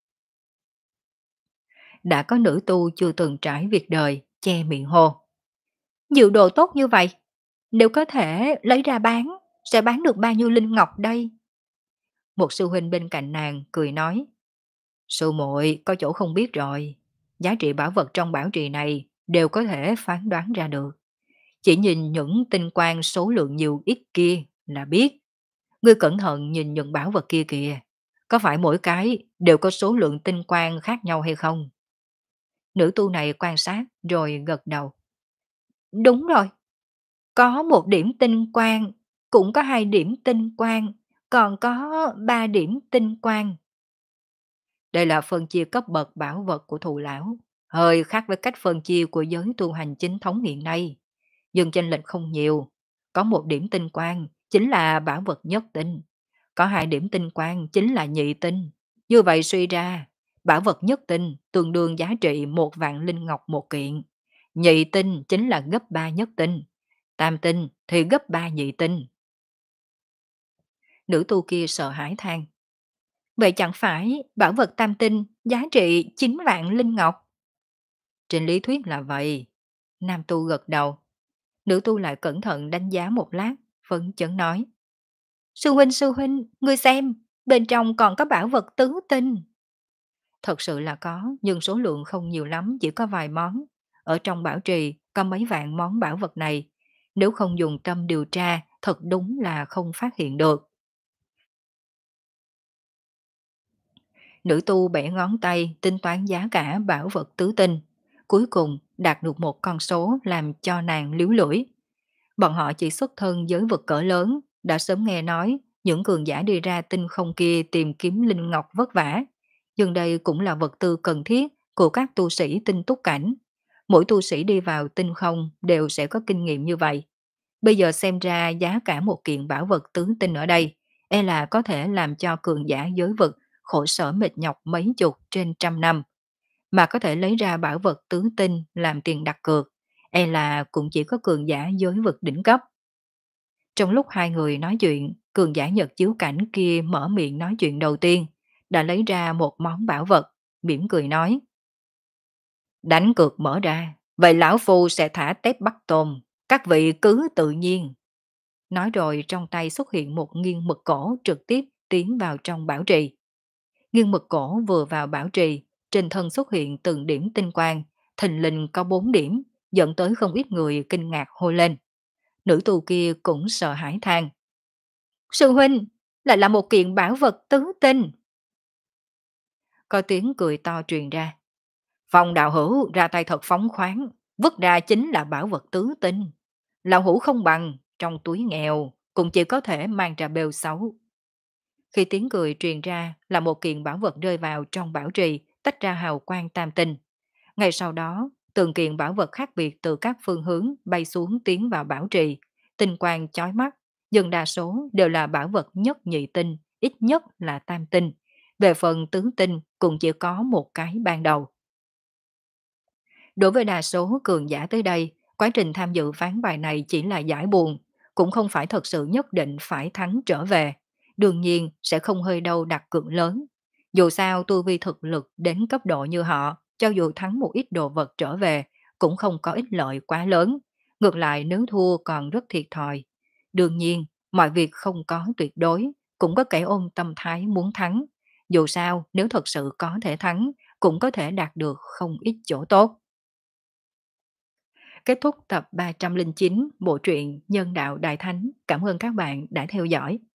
Đã có nữ tu chưa từng trải việc đời, che miệng hô. Diệu đồ tốt như vậy, nếu có thể lấy ra bán, sẽ bán được bao nhiêu linh ngọc đây? Một sư huynh bên cạnh nàng cười nói. Sư muội có chỗ không biết rồi, giá trị bảo vật trong bảo trì này đều có thể phán đoán ra được. Chỉ nhìn những tinh quang số lượng nhiều ít kia là biết. Ngươi cẩn thận nhìn những bảo vật kia kìa, có phải mỗi cái đều có số lượng tinh quang khác nhau hay không? Nữ tu này quan sát rồi gật đầu. Đúng rồi, có một điểm tinh quang, cũng có hai điểm tinh quang, còn có ba điểm tinh quang. Đây là phân chia cấp bậc bảo vật của thù lão, hơi khác với cách phân chia của giới tu hành chính thống hiện nay. Nhưng chênh lệch không nhiều, có một điểm tinh quang chính là bảo vật nhất tinh, có hai điểm tinh quang chính là nhị tinh. Như vậy suy ra, bảo vật nhất tinh tương đương giá trị một vạn linh ngọc một kiện, nhị tinh chính là gấp ba nhất tinh, tam tinh thì gấp ba nhị tinh. Nữ tu kia sợ hãi than. Vậy chẳng phải bảo vật tam tinh giá trị chín vạn linh ngọc? Trên lý thuyết là vậy. Nam tu gật đầu. Nữ tu lại cẩn thận đánh giá một lát, phấn chấn nói. Sư huynh sư huynh, ngươi xem, bên trong còn có bảo vật tứ tinh. Thật sự là có, nhưng số lượng không nhiều lắm, chỉ có vài món. Ở trong bảo trì có mấy vạn món bảo vật này. Nếu không dùng tâm điều tra, thật đúng là không phát hiện được. Nữ tu bẻ ngón tay tính toán giá cả bảo vật tứ tinh. Cuối cùng đạt được một con số làm cho nàng líu lưỡi. Bọn họ chỉ xuất thân giới vực cỡ lớn, đã sớm nghe nói những cường giả đi ra tinh không kia tìm kiếm linh ngọc vất vả. Nhưng đây cũng là vật tư cần thiết của các tu sĩ tinh túc cảnh. Mỗi tu sĩ đi vào tinh không đều sẽ có kinh nghiệm như vậy. Bây giờ xem ra giá cả một kiện bảo vật tứ tinh ở đây, e là có thể làm cho cường giả giới vực khổ sở mệt nhọc mấy chục trên trăm năm. Mà có thể lấy ra bảo vật tứ tinh làm tiền đặt cược, e là cũng chỉ có cường giả giới vực đỉnh cấp. Trong lúc hai người nói chuyện, cường giả Nhật chiếu cảnh kia mở miệng nói chuyện đầu tiên, đã lấy ra một món bảo vật, mỉm cười nói. Đánh cược mở ra, vậy lão phu sẽ thả tép Bắc Tôn, các vị cứ tự nhiên. Nói rồi trong tay xuất hiện một nghiêng mực cổ trực tiếp tiến vào trong bảo trì. Nghiêng mực cổ vừa vào bảo trì, trên thân xuất hiện từng điểm tinh quang, thình lình có bốn điểm, dẫn tới không ít người kinh ngạc hô lên. Nữ tu kia cũng sợ hãi than. Sư huynh, lại là một kiện bảo vật tứ tinh. Có tiếng cười to truyền ra. Phong đạo hữu ra tay thật phóng khoáng, vứt ra chính là bảo vật tứ tinh. Lão hữu không bằng, trong túi nghèo, cũng chỉ có thể mang ra bêu xấu. Khi tiếng cười truyền ra là một kiện bảo vật rơi vào trong bảo trì, tách ra hào quang tam tinh. Ngay sau đó, từng kiện bảo vật khác biệt từ các phương hướng bay xuống tiến vào bảo trì, tinh quang chói mắt, nhưng đa số đều là bảo vật nhất nhị tinh, ít nhất là tam tinh. Về phần tứ tinh cũng chỉ có một cái ban đầu. Đối với đa số cường giả tới đây, quá trình tham dự ván bài này chỉ là giải buồn, cũng không phải thật sự nhất định phải thắng trở về. Đương nhiên sẽ không hơi đâu đặt cược lớn. Dù sao tu vi thực lực đến cấp độ như họ, cho dù thắng một ít đồ vật trở về, cũng không có ích lợi quá lớn. Ngược lại nếu thua còn rất thiệt thòi. Đương nhiên, mọi việc không có tuyệt đối, cũng có kẻ ôm tâm thái muốn thắng. Dù sao, nếu thật sự có thể thắng, cũng có thể đạt được không ít chỗ tốt. Kết thúc tập ba trăm linh chín bộ truyện Nhân đạo Đại Thánh. Cảm ơn các bạn đã theo dõi.